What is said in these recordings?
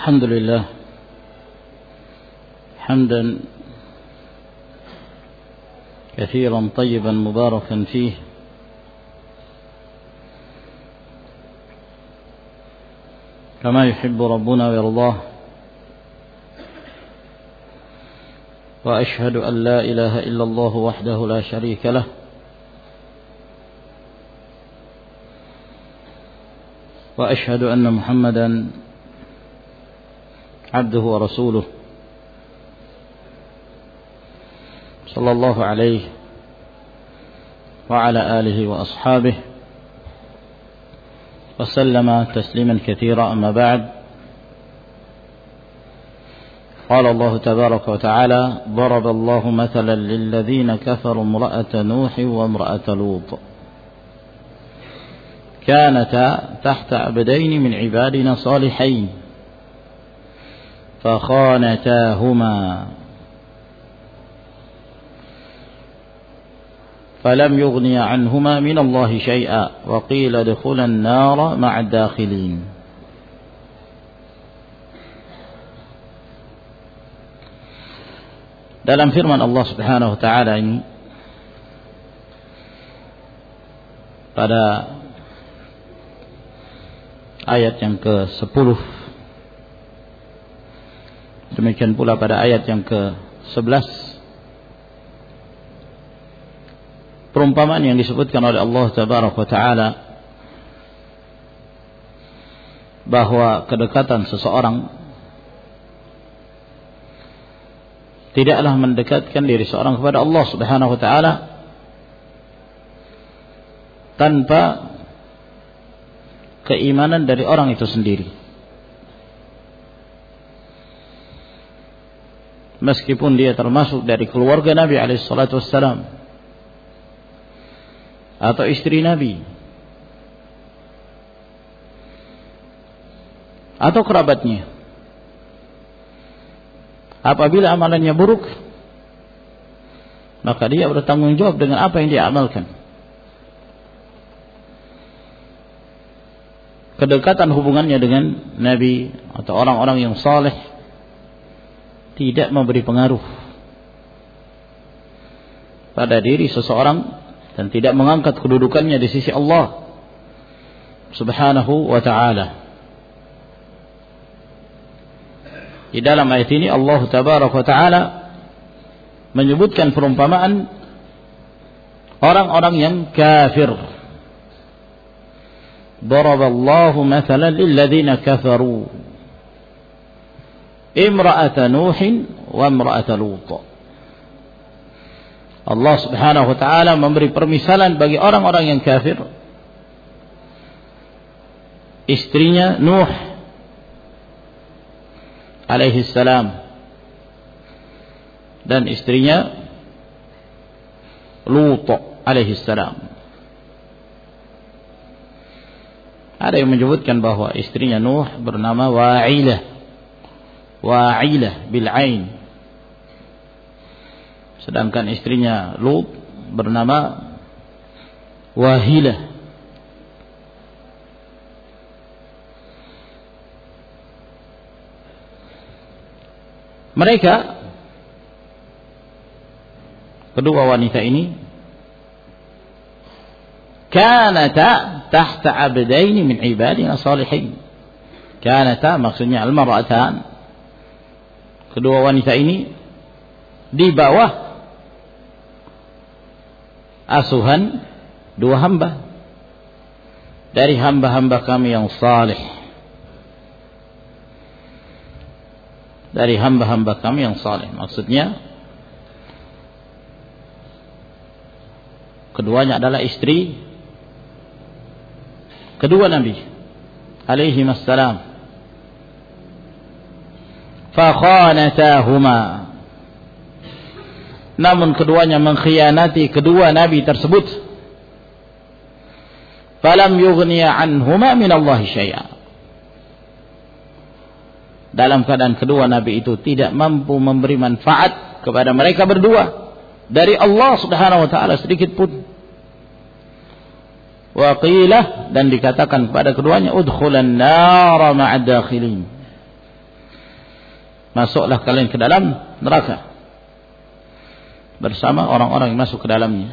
الحمد لله حمدا كثيرا طيبا مباركا فيه كما يحب ربنا ويرضاه وأشهد أن لا إله إلا الله وحده لا شريك له وأشهد أن محمدا عبده ورسوله صلى الله عليه وعلى آله وأصحابه وسلم تسليما كثيرا. أما بعد، قال الله تبارك وتعالى: ضرب الله مثلا للذين كفروا امرأة نوح وامرأة لوط كانتا تحت عبدين من عبادنا صالحين فخانتاهما فلم يغني عنهما من الله شيئا وقيل ادخلا النار مع الداخلين. Dalam firman Allah Subhanahu wa taala ini pada ayat yang ke-10, demikian pula pada ayat yang ke-11, perumpamaan yang disebutkan oleh Allah Tabaraka wa taala bahwa kedekatan seseorang tidaklah mendekatkan diri seorang kepada Allah Subhanahu wa taala tanpa keimanan dari orang itu sendiri. Meskipun dia termasuk dari keluarga Nabi alaihi salatu wassalam atau istri Nabi atau kerabatnya, apabila amalannya buruk, maka dia bertanggung jawab dengan apa yang dia amalkan. Kedekatan hubungannya dengan Nabi atau orang-orang yang saleh tidak memberi pengaruh pada diri seseorang dan tidak mengangkat kedudukannya di sisi Allah Subhanahu wa ta'ala. Di dalam ayat ini Allah Tabaraka wa ta'ala menyebutkan perumpamaan orang-orang yang kafir. Daraballahu mathalan lilladzina kafaru imra'ata Nuhin wa imra'ata Lut. Allah Subhanahu wa taala memberi permisalan bagi orang-orang yang kafir, istrinya Nuh alaihi salam dan istrinya Lut alaihi salam. Ada yang menyebutkan bahwa istrinya Nuh bernama Wa'ilah bil ain, sedangkan istrinya Lut bernama Wahilah. Mereka kedua wanita ini kanata tahta abdaini min ibadina salihin. Kanata maksudnya al-mar'atan, kedua wanita ini di bawah asuhan dua hamba dari hamba-hamba kami yang saleh, dari hamba-hamba kami yang saleh. Maksudnya keduanya adalah istri kedua Nabi alaihi wassalam. Fakhanatahuma, namun keduanya mengkhianati kedua Nabi tersebut. Falam yughniya anhuma minallahi syai'a, dalam keadaan kedua Nabi itu tidak mampu memberi manfaat kepada mereka berdua dari Allah Subhanahu wa taala sedikit pun. Wa qila, dan dikatakan kepada keduanya, udkhulan nar ma'ad dakhilin, masuklah kalian ke dalam neraka bersama orang-orang yang masuk ke dalamnya.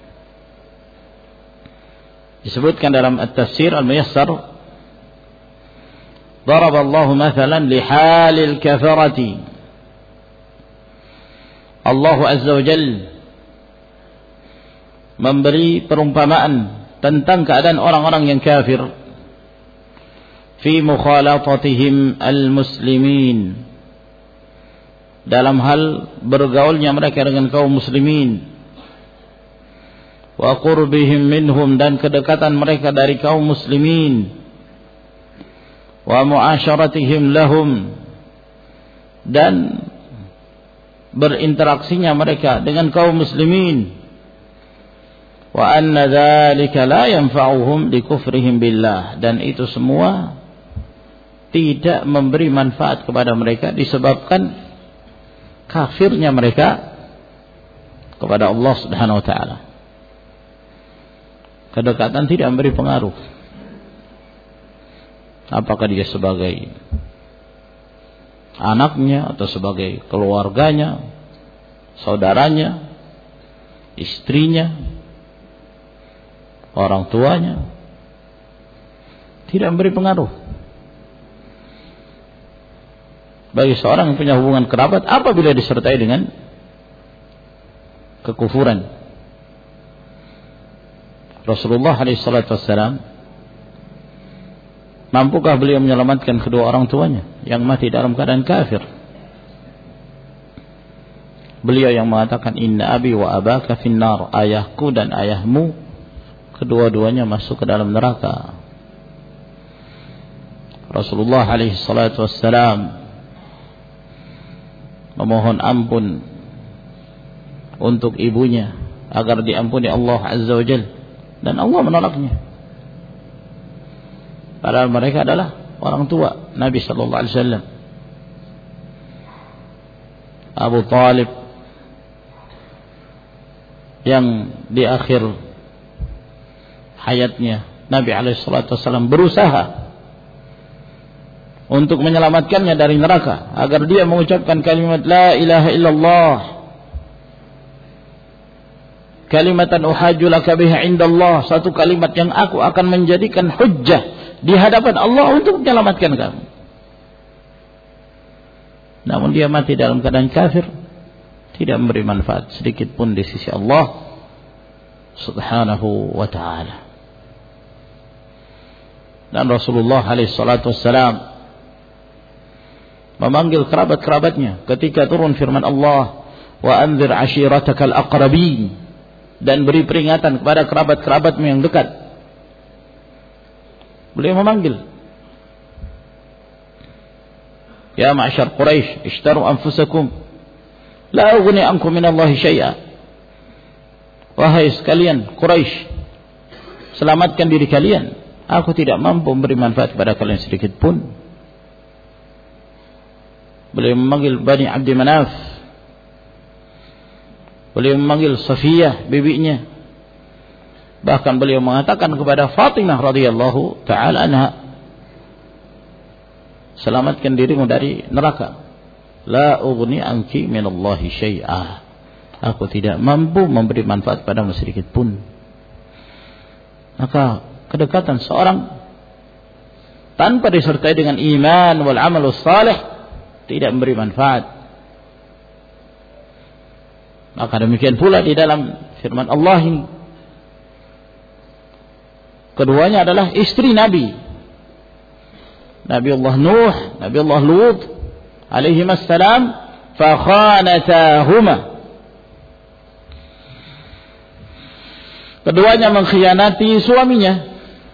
Disebutkan dalam At-Tafsir Al-Muyassar, daraballahu mathalan lihalil kafarati. Allah Azza wa Jalla memberi perumpamaan tentang keadaan orang-orang yang kafir fi mukhalatatihim al-muslimin, dalam hal bergaulnya mereka dengan kaum muslimin, wa qurbihim minhum, dan kedekatan mereka dari kaum muslimin, wa muasyaratihim lahum, dan berinteraksinya mereka dengan kaum muslimin, wa anna dzalika la yanfa'uhum likufrihim billah, dan itu semua tidak memberi manfaat kepada mereka disebabkan kafirnya mereka kepada Allah Subhanahu wa taala. Kedekatan tidak memberi pengaruh. Apakah dia sebagai anaknya atau sebagai keluarganya, saudaranya, istrinya, orang tuanya, tidak memberi pengaruh. Bagi seorang yang punya hubungan kerabat apabila disertai dengan kekufuran. Rasulullah SAW, mampukah beliau menyelamatkan kedua orang tuanya yang mati dalam keadaan kafir? Beliau yang mengatakan, inna abi wa abaka finnar, ayahku dan ayahmu kedua-duanya masuk ke dalam neraka. Rasulullah SAW memohon ampun untuk ibunya agar diampuni Allah Azza wa Jalla, dan Allah menolaknya. Padahal mereka adalah orang tua Nabi sallallahu alaihi wasallam. Abu Talib yang di akhir hayatnya Nabi alaihi salatu wasallam berusaha untuk menyelamatkannya dari neraka agar dia mengucapkan kalimat la ilaha illallah, kalimatan uhajju laka biha indallah, satu kalimat yang aku akan menjadikan hujjah di hadapan Allah untuk menyelamatkan kamu. Namun dia mati dalam keadaan kafir, tidak memberi manfaat sedikit pun di sisi Allah Subhanahu wa ta'ala. Dan Rasulullah alaihi salatu wassalam memanggil kerabat-kerabatnya ketika turun firman Allah, wa anzir ashiratakal aqrabin, dan beri peringatan kepada kerabat-kerabatmu yang dekat. Beliau memanggil, ya ma'syar Quraisy, ishtaru anfusakum la ughni ankum minallahi syai'a. Wahai sekalian Quraisy, selamatkan diri kalian, aku tidak mampu memberi manfaat kepada kalian sedikit pun. Beliau memanggil Bani Abdi Manaf, beliau memanggil Safiyah bibinya, bahkan beliau mengatakan kepada Fatimah radhiyallahu ta'ala anha, selamatkan dirimu dari neraka. La ughni anki minallahi syai'a, aku tidak mampu memberi manfaat padamu sedikit pun. Maka kedekatan seorang tanpa disertai dengan iman wal amalus salih tidak memberi manfaat. Maka demikian pula di dalam firman Allah ini, keduanya adalah istri Nabi, Nabi Allah Nuh, Nabi Allah Lut alaihi assalam, fa khanatahuma, keduanya mengkhianati suaminya.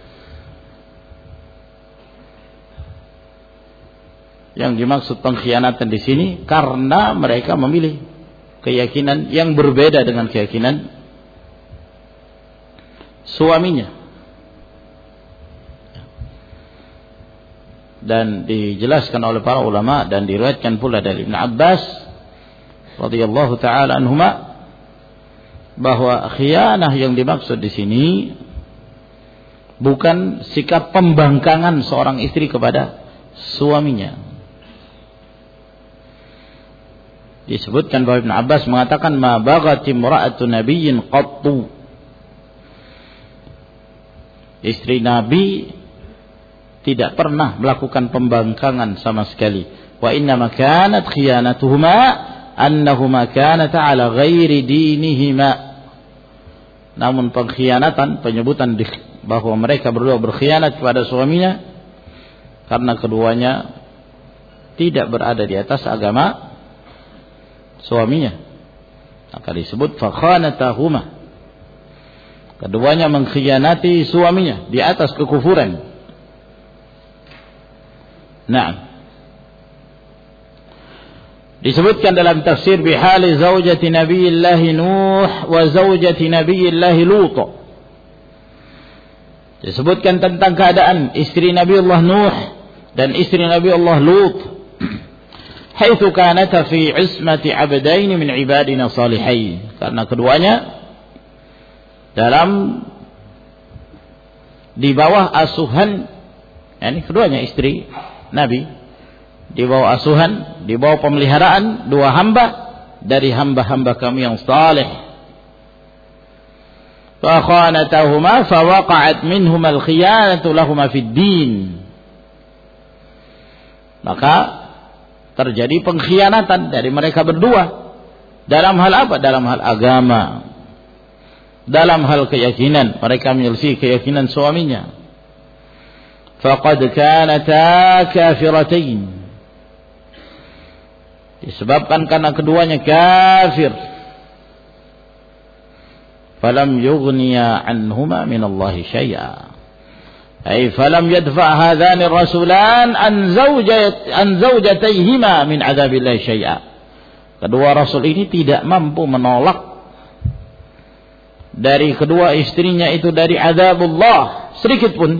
Yang dimaksud pengkhianatan di sini karena mereka memilih keyakinan yang berbeda dengan keyakinan suaminya. Dan dijelaskan oleh para ulama dan diriwayatkan pula dari Ibn Abbas radhiyallahu taala anhuma bahwa khianah yang dimaksud di sini bukan sikap pembangkangan seorang istri kepada suaminya. Disebutkan bahwa Ibn Abbas mengatakan ma baghat imra'atu nabiyyin qattu. Istri Nabi tidak pernah melakukan pembangkangan sama sekali. Wa inna ma kanat khiyanatuhuma annahuma kanata ala ghairi dinihima. Namun pengkhianatan, penyebutan bahwa mereka berdua berkhianat kepada suaminya karena keduanya tidak berada di atas agama suaminya. Maka disebut fakhanatahuma. Keduanya mengkhianati suaminya di atas kekufuran. Nah, disebutkan dalam tafsir bihali zaujati Nabiillah Nuh wa zaujati Nabiillah Lut. Disebutkan tentang keadaan istri Nabiullah Nuh dan istri Nabiullah Lut. Haitsu kanata fi ismati abdain min ibadina salihin. Karena keduanya di bawah asuhan, yakni keduanya istri Nabi, di bawah asuhan, di bawah pemeliharaan dua hamba dari hamba-hamba kami yang saleh. Fa khanatahuma fa waqa'at minhuma al-khiyanatu lahumā fid din. Maka terjadi pengkhianatan dari mereka berdua dalam hal apa? Dalam hal agama. Dalam hal keyakinan, mereka menyelisih keyakinan suaminya. Faqad kanata kafiratain. Disebabkan karena keduanya kafir. Falam yughniya anhuma min Allah syai'a. Ay falam yadfa hadhani rasulan an zawjatayhima min adzabillah syai'a. Kedua rasul ini tidak mampu menolak dari kedua istrinya itu dari azabullah sedikit pun.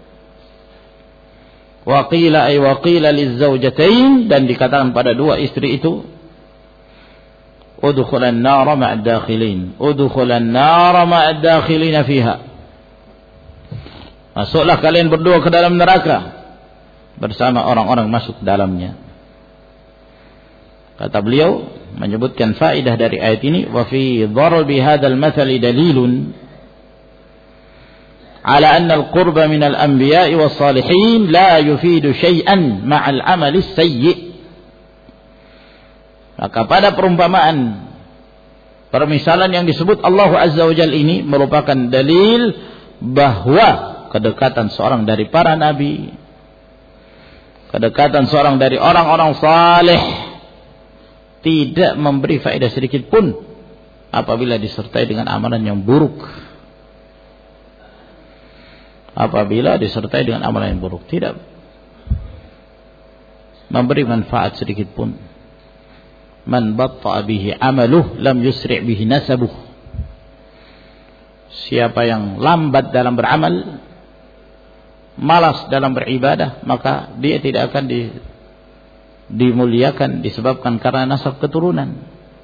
Waqila lizawjatain, dan dikatakan pada dua istri itu udkhulan nar ma'ad dakhilin, udkhulan nar ma'ad dakhilin fiha. Masuklah kalian berdua ke dalam neraka bersama orang-orang masuk dalamnya. Kata beliau menyebutkan faedah dari ayat ini, wa fi dharbi hadzal mathali dalilun ala anna al-qurba min al-anbiya'i was-salihin la yufidu syai'an ma'al 'amali sayyi'. Maka pada perumpamaan permisalan yang disebut Allah Azza wa Jalla ini merupakan dalil bahwa kedekatan seorang dari para nabi, kedekatan seorang dari orang-orang saleh tidak memberi faedah sedikit pun apabila disertai dengan amalan yang buruk. Apabila disertai dengan amalan yang buruk, tidak memberi manfaat sedikit pun. Man batta'a bihi amaluh lam yusri' bihi nasabuh. Siapa yang lambat dalam beramal, malas dalam beribadah, maka dia tidak akan dimuliakan disebabkan karena nasab keturunan.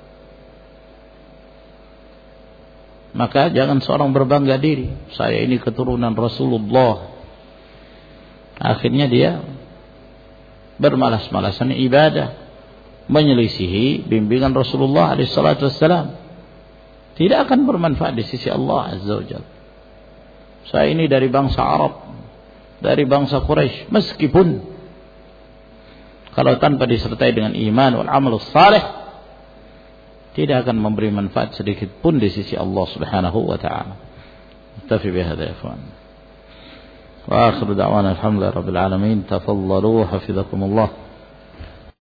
Maka jangan seorang berbangga diri, saya ini keturunan Rasulullah. Akhirnya dia bermalas-malasan ibadah, menyelisihi bimbingan Rasulullah SAW. Tidak akan bermanfaat di sisi Allah Azza wa Jalla. Saya ini dari bangsa Arab, dari bangsa Quraisy, meskipun kalau tanpa disertai dengan iman wal amal salih, tidak akan memberi manfaat sedikit pun di sisi Allah Subhanahu wa taala. Tafi bihadza ya ikhwan. Wa akhiru da'wana alhamdulillahi rabbil alamin. Tafaddalu hafizakumullah.